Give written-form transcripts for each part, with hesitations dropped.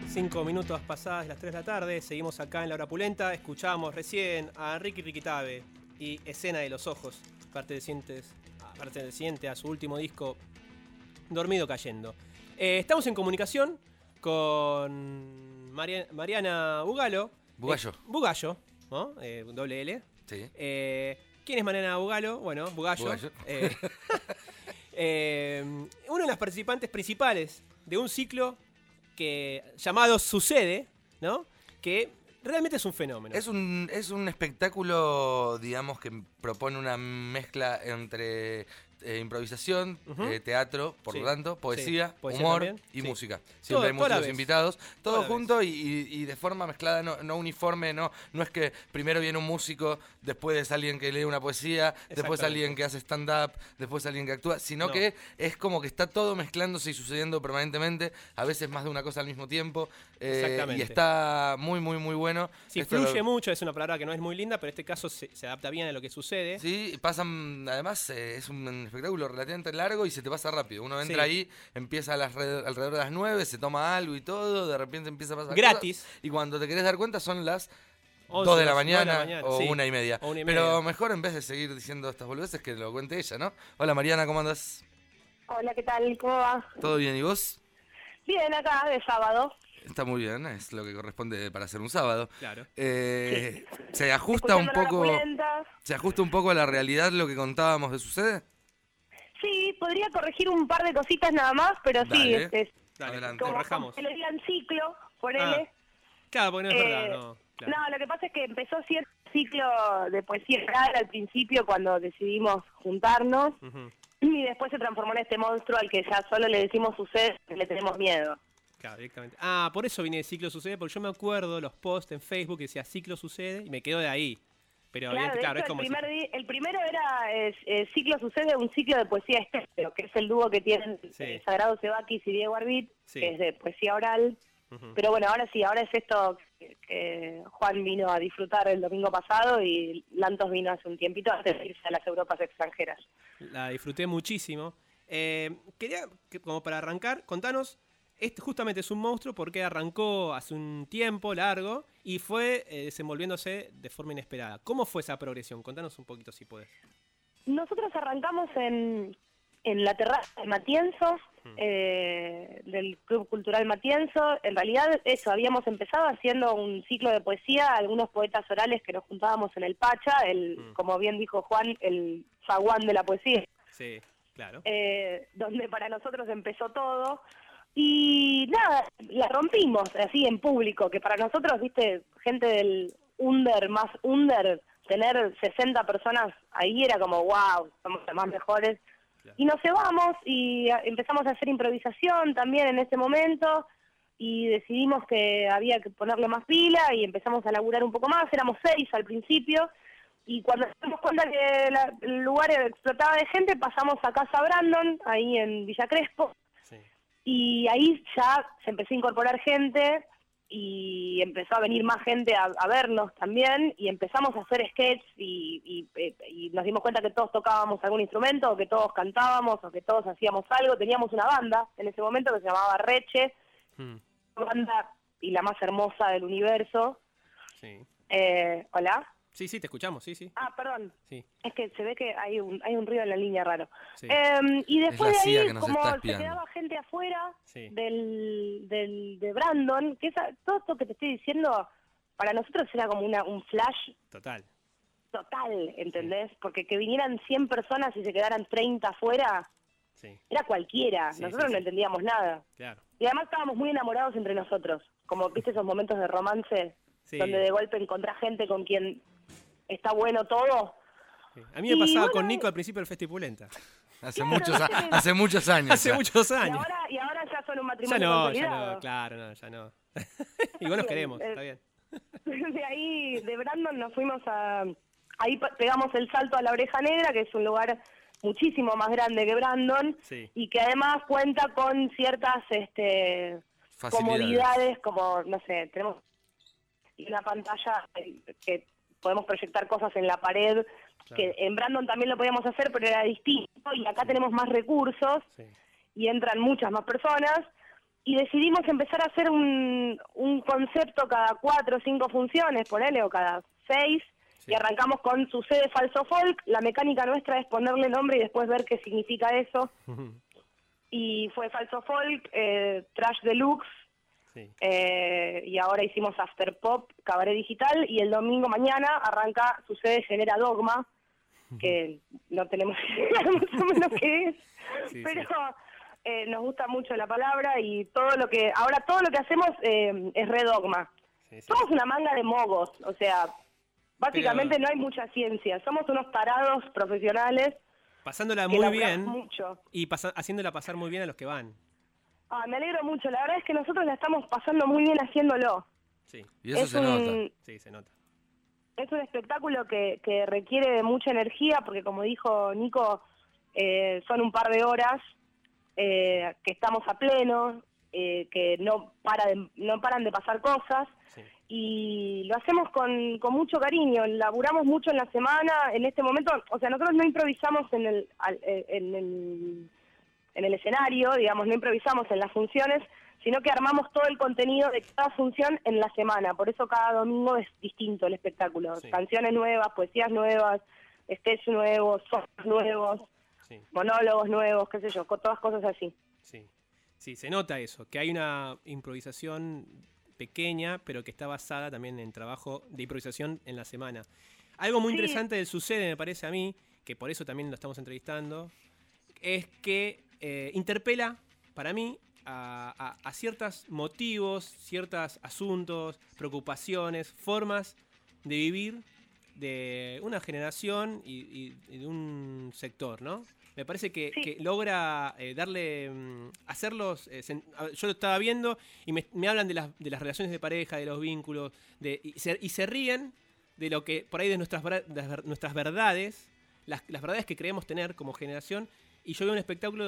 5 minutos pasadas las 3 de la tarde, seguimos acá en La Hora Pulenta, escuchamos recién a Ricky Riquitabe y Escena de los Ojos, perteneciente a su último disco, Dormido Cayendo. Estamos en comunicación con Mariana Bugallo. Bugallo, ¿no? Doble L. Sí. ¿Quién es Mariana Bugallo? Bueno, Bugallo. Una de las participantes principales de un ciclo llamado Sucede, ¿no? Que realmente es un fenómeno. Es un espectáculo, digamos, que propone una mezcla entre improvisación, teatro, por lo tanto, poesía, humor también, y música. Siempre hay músicos invitados, todo junto y de forma mezclada, no uniforme, no es que primero viene un músico, después es alguien que lee una poesía, después alguien que hace stand-up, después alguien que actúa, sino que es como que está todo mezclándose y sucediendo permanentemente, a veces más de una cosa al mismo tiempo, y está muy, muy, muy bueno. Sí, fluye mucho, es una palabra que no es muy linda, pero en este caso se adapta bien a lo que sucede. Sí, además es un espectáculo relativamente largo y se te pasa rápido. Uno entra ahí, empieza alrededor de las 9, se toma algo y todo, de repente empieza a pasar gratis cosas, y cuando te querés dar cuenta son las 2 de la mañana o 1:30. Pero mejor, en vez de seguir diciendo estas boludeces, que lo cuente ella, ¿no? Hola Mariana, ¿cómo andás? Hola, ¿qué tal? ¿Cómo va? ¿Todo bien? ¿Y vos? Bien, acá de sábado. Está muy bien, es lo que corresponde para hacer un sábado. Claro. Sí. Se ajusta un poco a la realidad lo que contábamos de Sucede. Sí, podría corregir un par de cositas nada más, pero dale, sí, adelante, como que le digan ciclo, ponele. Claro, porque no es verdad, no. Claro. No, lo que pasa es que empezó cierto ciclo de poesía oral al principio cuando decidimos juntarnos, y después se transformó en este monstruo al que ya solo le decimos Sucede, que le tenemos miedo. Claro, directamente. Por eso vine de Ciclo Sucede, porque yo me acuerdo los posts en Facebook que decía Ciclo Sucede y me quedo de ahí. Pero claro, es como el primero era Ciclo Sucede, un ciclo de poesía estéreo, que es el dúo que tienen Sagrado Sebakis y Diego Arbit, que es de poesía oral. Pero bueno, ahora es esto que Juan vino a disfrutar el domingo pasado y Lantos vino hace un tiempito antes de irse a las Europas extranjeras. La disfruté muchísimo. Quería, como para arrancar, contanos. Este justamente es un monstruo porque arrancó hace un tiempo largo y fue desenvolviéndose de forma inesperada. ¿Cómo fue esa progresión? Contanos un poquito si podés. Nosotros arrancamos en la terraza de Matienzo, del Club Cultural Matienzo. En realidad habíamos empezado haciendo un ciclo de poesía, algunos poetas orales que nos juntábamos en el Pacha, como bien dijo Juan, el zaguán de la poesía. Sí, claro. Donde para nosotros empezó todo. Y nada, la rompimos así en público, que para nosotros, viste, gente del más under, tener 60 personas ahí era como, wow, somos los más mejores. Claro. Y nos cebamos y empezamos a hacer improvisación también en ese momento y decidimos que había que ponerle más pila y empezamos a laburar un poco más, éramos 6 al principio. Y cuando nos dimos cuenta que el lugar explotaba de gente, pasamos a Casa Brandon, ahí en Villa Crespo. Y ahí ya se empezó a incorporar gente y empezó a venir más gente a vernos también y empezamos a hacer sketches y nos dimos cuenta que todos tocábamos algún instrumento o que todos cantábamos o que todos hacíamos algo. Teníamos una banda en ese momento que se llamaba Reche, una banda y la más hermosa del universo. Sí. ¿Hola? Sí, te escuchamos, sí. Perdón. Sí. Es que se ve que hay un ruido en la línea raro. Sí. Y después de ahí, como se espiando. quedaba gente afuera de Brandon, que todo esto que te estoy diciendo, para nosotros era como un flash. Total, ¿entendés? Porque que vinieran 100 personas y se quedaran 30 afuera, era cualquiera. Nosotros no entendíamos nada. Claro. Y además estábamos muy enamorados entre nosotros. Como, viste, esos momentos de romance, donde de golpe encontrás gente con quien está bueno todo. Sí. A mí me pasaba con Nico al principio del Festipulenta. Hace muchos años. Hace muchos años. Y ahora ya son un matrimonio consolidado. Ya no. Igual nos queremos, está bien. De ahí, de Brandon, nos fuimos ahí pegamos el salto a La Oreja Negra, que es un lugar muchísimo más grande que Brandon, y que además cuenta con ciertas comodidades, como, no sé, tenemos una pantalla que podemos proyectar cosas en la pared, que en Brandon también lo podíamos hacer, pero era distinto, y acá tenemos más recursos, y entran muchas más personas, y decidimos empezar a hacer un concepto cada 4 o 5 funciones, ponele, o cada 6, y arrancamos con Sucede Falso Folk. La mecánica nuestra es ponerle nombre y después ver qué significa eso. Y fue Falso Folk, Trash Deluxe, y ahora hicimos After Pop, Cabaret Digital, y el domingo mañana arranca Sucede Genera Dogma, que no tenemos idea más o menos qué es, pero nos gusta mucho la palabra, y todo lo que hacemos es re dogma. Somos una manga de mogos, o sea, básicamente no hay mucha ciencia, somos unos tarados profesionales. Pasándola muy bien mucho. Y haciéndola pasar muy bien a los que van. Me alegro mucho, la verdad es que nosotros la estamos pasando muy bien haciéndolo. Sí, y eso se nota. Sí, se nota. Es un espectáculo que requiere de mucha energía, porque como dijo Nico, son un par de horas que estamos a pleno, que no paran de pasar cosas, y lo hacemos con mucho cariño, laburamos mucho en la semana, en este momento, o sea, nosotros no improvisamos en el escenario, digamos, no improvisamos en las funciones, sino que armamos todo el contenido de cada función en la semana. Por eso cada domingo es distinto el espectáculo. Canciones nuevas, poesías nuevas, sketches nuevos, solos nuevos, monólogos nuevos, qué sé yo, todas cosas así. Sí, se nota eso, que hay una improvisación pequeña, pero que está basada también en trabajo de improvisación en la semana. Algo muy interesante del Sucede, me parece a mí, que por eso también lo estamos entrevistando, es que interpela, para mí, a ciertos motivos, ciertos asuntos, preocupaciones, formas de vivir de una generación y de un sector, ¿no? Me parece que logra hacerlos... yo lo estaba viendo y me hablan de las relaciones de pareja, de los vínculos, y se ríen de lo que por ahí de nuestras verdades, las verdades que creemos tener como generación. Y yo veo un espectáculo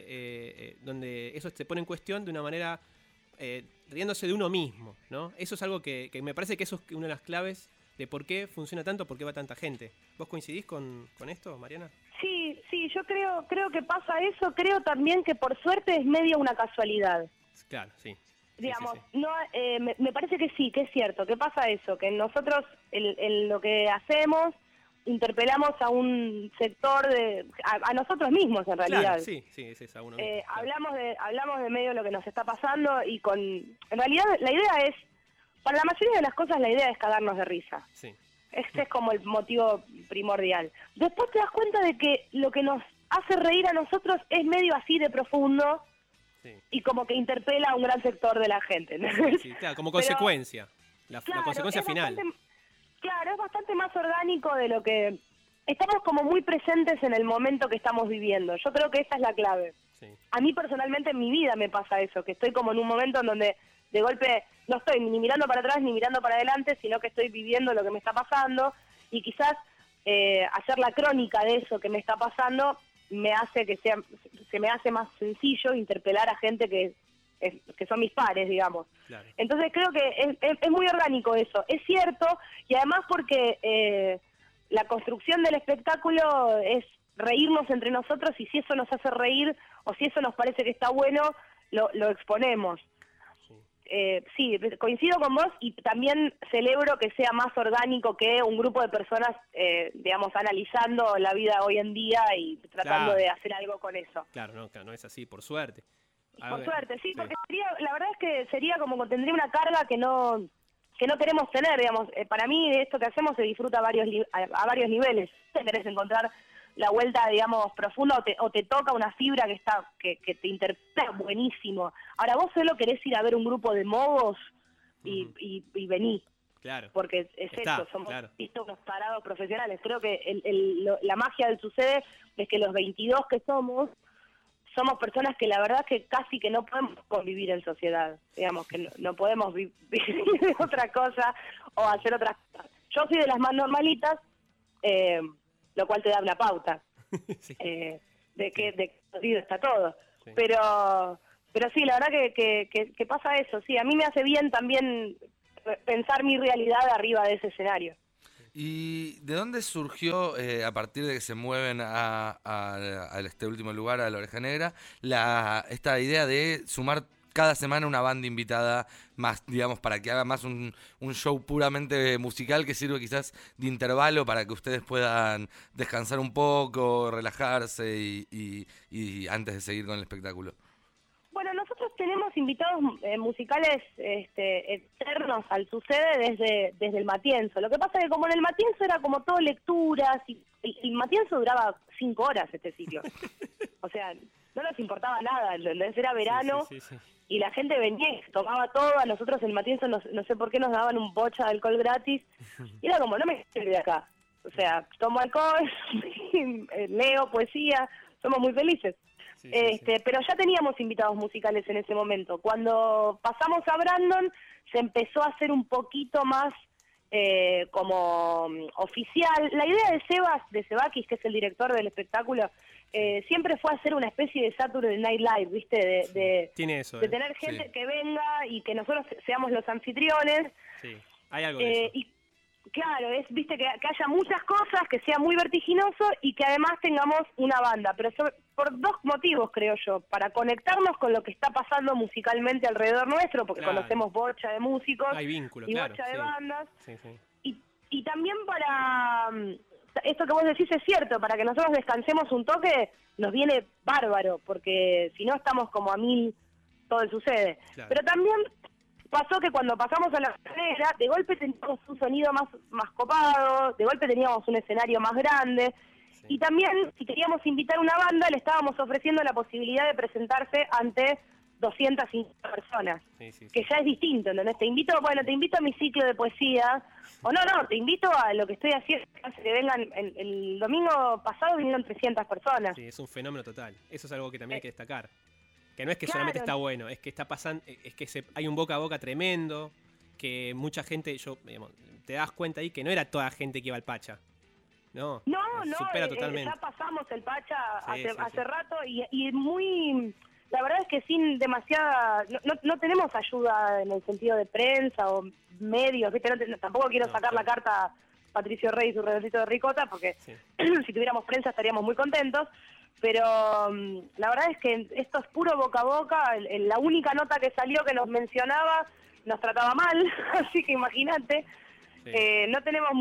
donde eso se pone en cuestión de una manera riéndose de uno mismo, ¿no? Eso es algo que me parece que eso es una de las claves de por qué funciona tanto, por qué va tanta gente. ¿Vos coincidís con esto, Mariana? Sí, yo creo que pasa eso. Creo también que por suerte es medio una casualidad. Claro, sí. Digamos, no, me parece que sí, que es cierto, que pasa eso, que nosotros en lo que hacemos interpelamos a un sector a nosotros mismos en realidad. Claro, sí, es eso, a uno mismo, hablamos de medio de lo que nos está pasando y en realidad la idea es, para la mayoría de las cosas la idea es cagarnos de risa. Sí. Este es como el motivo primordial. Después te das cuenta de que lo que nos hace reír a nosotros es medio así de profundo y como que interpela a un gran sector de la gente, ¿no? Sí, claro, como consecuencia, la consecuencia final. Claro, es bastante más orgánico de lo que... Estamos como muy presentes en el momento que estamos viviendo. Yo creo que esa es la clave. Sí. A mí personalmente en mi vida me pasa eso, que estoy como en un momento en donde de golpe no estoy ni mirando para atrás ni mirando para adelante, sino que estoy viviendo lo que me está pasando, y quizás hacer la crónica de eso que me está pasando me hace se me hace más sencillo interpelar a gente que son mis pares, digamos. Claro. Entonces creo que es muy orgánico eso, es cierto, y además porque la construcción del espectáculo es reírnos entre nosotros, y si eso nos hace reír o si eso nos parece que está bueno, lo exponemos. Sí, coincido con vos, y también celebro que sea más orgánico que un grupo de personas, digamos, analizando la vida hoy en día y tratando de hacer algo con eso. Claro, no es así, por suerte. Por suerte, sí, porque la verdad es que sería como que tendría una carga que no queremos tener, digamos. Para mí esto que hacemos se disfruta a varios niveles. Te querés encontrar la vuelta, digamos, profunda, o te toca una fibra que te interpela buenísimo. Ahora vos solo querés ir a ver un grupo de mogos y vení. Claro. Porque es eso, somos unos parados profesionales. Creo que la magia del Sucede es que los 22 que somos personas que la verdad que casi que no podemos convivir en sociedad, digamos, que no podemos vivir de otra cosa o hacer otras cosas. Yo soy de las más normalitas, lo cual te da una pauta de que está todo. Sí. Pero sí, la verdad que pasa eso, sí, a mí me hace bien también pensar mi realidad arriba de ese escenario. ¿Y de dónde surgió, a partir de que se mueven a este último lugar, a la Oreja Negra, esta idea de sumar cada semana una banda invitada más, digamos, para que haga más un show puramente musical que sirve quizás de intervalo para que ustedes puedan descansar un poco, relajarse y antes de seguir con el espectáculo? Bueno, nosotros tenemos invitados musicales externos al Sucede desde el Matienzo. Lo que pasa es que como en el Matienzo era como todo lecturas, y el Matienzo duraba 5 horas este ciclo. O sea, no nos importaba nada, era verano, sí. Y la gente venía y tomaba todo. A nosotros el Matienzo no sé por qué nos daban un bocha de alcohol gratis. Y era como, no me quiero ir de acá. O sea, tomo alcohol, leo poesía, somos muy felices. Sí. Pero ya teníamos invitados musicales en ese momento. Cuando pasamos a Brandon, se empezó a hacer un poquito más como oficial. La idea de Sebakis, que es el director del espectáculo, siempre fue hacer una especie de Saturday Night Live, ¿viste? Tiene eso, de tener gente que venga y que nosotros seamos los anfitriones. Sí, hay algo de eso. Y claro, viste, que haya muchas cosas, que sea muy vertiginoso y que además tengamos una banda, pero por 2 motivos, creo yo: para conectarnos con lo que está pasando musicalmente alrededor nuestro, porque conocemos bocha de músicos, hay vínculo, y bocha de bandas, sí. Y también para, esto que vos decís es cierto, para que nosotros descansemos un toque, nos viene bárbaro, porque si no estamos como a 1000, todo Sucede. Claro. Pero también pasó que cuando pasamos a la escalera, de golpe teníamos un sonido más copado, de golpe teníamos un escenario más grande, y también, si queríamos invitar una banda, le estábamos ofreciendo la posibilidad de presentarse ante 250 personas, que ya es distinto, ¿entendés? Te invito a mi ciclo de poesía, o no, te invito a lo que estoy haciendo, que vengan, el domingo pasado vinieron 300 personas. Sí, es un fenómeno total, eso es algo que también hay que destacar. Que no es que solamente está bueno, es que está pasando, es que hay un boca a boca tremendo, que mucha gente, te das cuenta ahí que no era toda gente que iba al Pacha. No, supera totalmente. Ya pasamos el Pacha hace rato y muy, la verdad es que sin demasiada, no tenemos ayuda en el sentido de prensa o medios, ¿viste? Tampoco quiero sacar la carta a Patricio Rey y su redondito de ricota, porque si tuviéramos prensa estaríamos muy contentos. Pero la verdad es que esto es puro boca a boca. La única nota que salió que nos mencionaba nos trataba mal, así que imagínate. Sí. No tenemos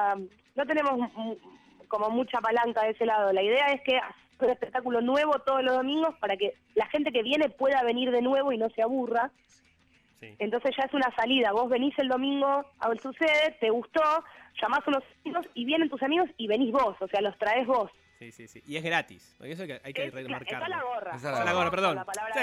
como mucha palanca de ese lado. La idea es que hacer un espectáculo nuevo todos los domingos para que la gente que viene pueda venir de nuevo y no se aburra. Sí. Entonces ya es una salida. Vos venís el domingo a El Sucede, te gustó, llamás a unos amigos y vienen tus amigos y venís vos, o sea, los traés vos. Sí. Y es gratis. Porque eso hay que remarcarlo. Está la gorra. A la gorra, perdón.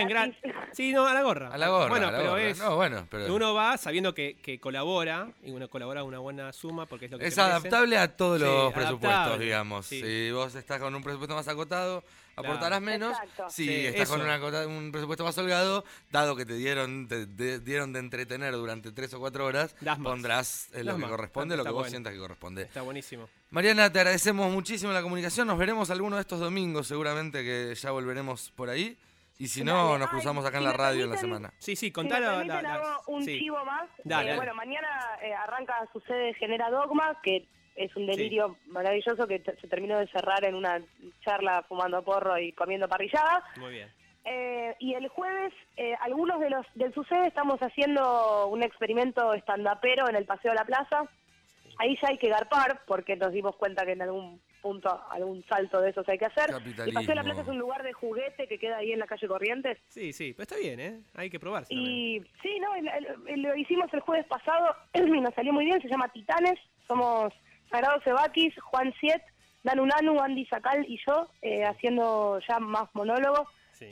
Sí, no, a la gorra. A la gorra. Bueno, pero pero uno va sabiendo que colabora, y uno colabora una buena suma porque es lo que es adaptable a todos los presupuestos, digamos. Sí. Si vos estás con un presupuesto más acotado, aportarás menos. Exacto. Si estás con un presupuesto más holgado, dado que te dieron de entretener durante 3 o 4 horas, pondrás lo que corresponde, lo que vos sientas que corresponde. Está buenísimo. Mariana, te agradecemos muchísimo la comunicación. Nos veremos alguno de estos domingos, seguramente que ya volveremos por ahí. Y si no, nos cruzamos acá en la radio en la semana. Sí, contalo. Hago un chivo más. Dale. Bueno, mañana arranca Sucede Genera Dogma, que es un delirio maravilloso que se terminó de cerrar en una charla fumando porro y comiendo parrillada. Muy bien. Y el jueves, algunos de los del Sucede estamos haciendo un experimento stand-upero en el Paseo de la Plaza. Ahí ya hay que garpar, porque nos dimos cuenta que en algún punto, algún salto de esos hay que hacer. El Paseo de la Plaza es un lugar de juguete que queda ahí en la calle Corrientes. Sí, pero está bien, ¿eh? Hay que probarse. Y sí, lo hicimos el jueves pasado y nos salió muy bien, se llama Titanes. Somos Sagrado Sebakis, Juan Siet, Danu Nanu, Andy Sacal y yo, haciendo ya más monólogos. Sí.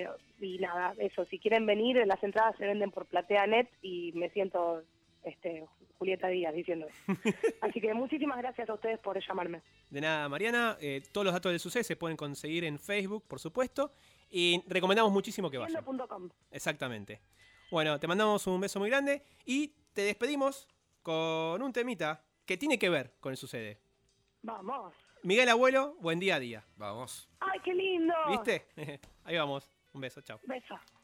Y nada, eso, si quieren venir, las entradas se venden por PlateaNet y me siento Julieta Díaz diciendo eso. Así que muchísimas gracias a ustedes por llamarme. De nada, Mariana. Todos los datos del Sucede se pueden conseguir en Facebook, por supuesto. Y recomendamos muchísimo que vayan. Siendo.com. Exactamente. Bueno, te mandamos un beso muy grande y te despedimos con un temita que tiene que ver con el Sucede. Vamos. Miguel Abuelo, Buen Día a Día. Vamos. ¡Ay, qué lindo! ¿Viste? Ahí vamos. Un beso, chao. Beso.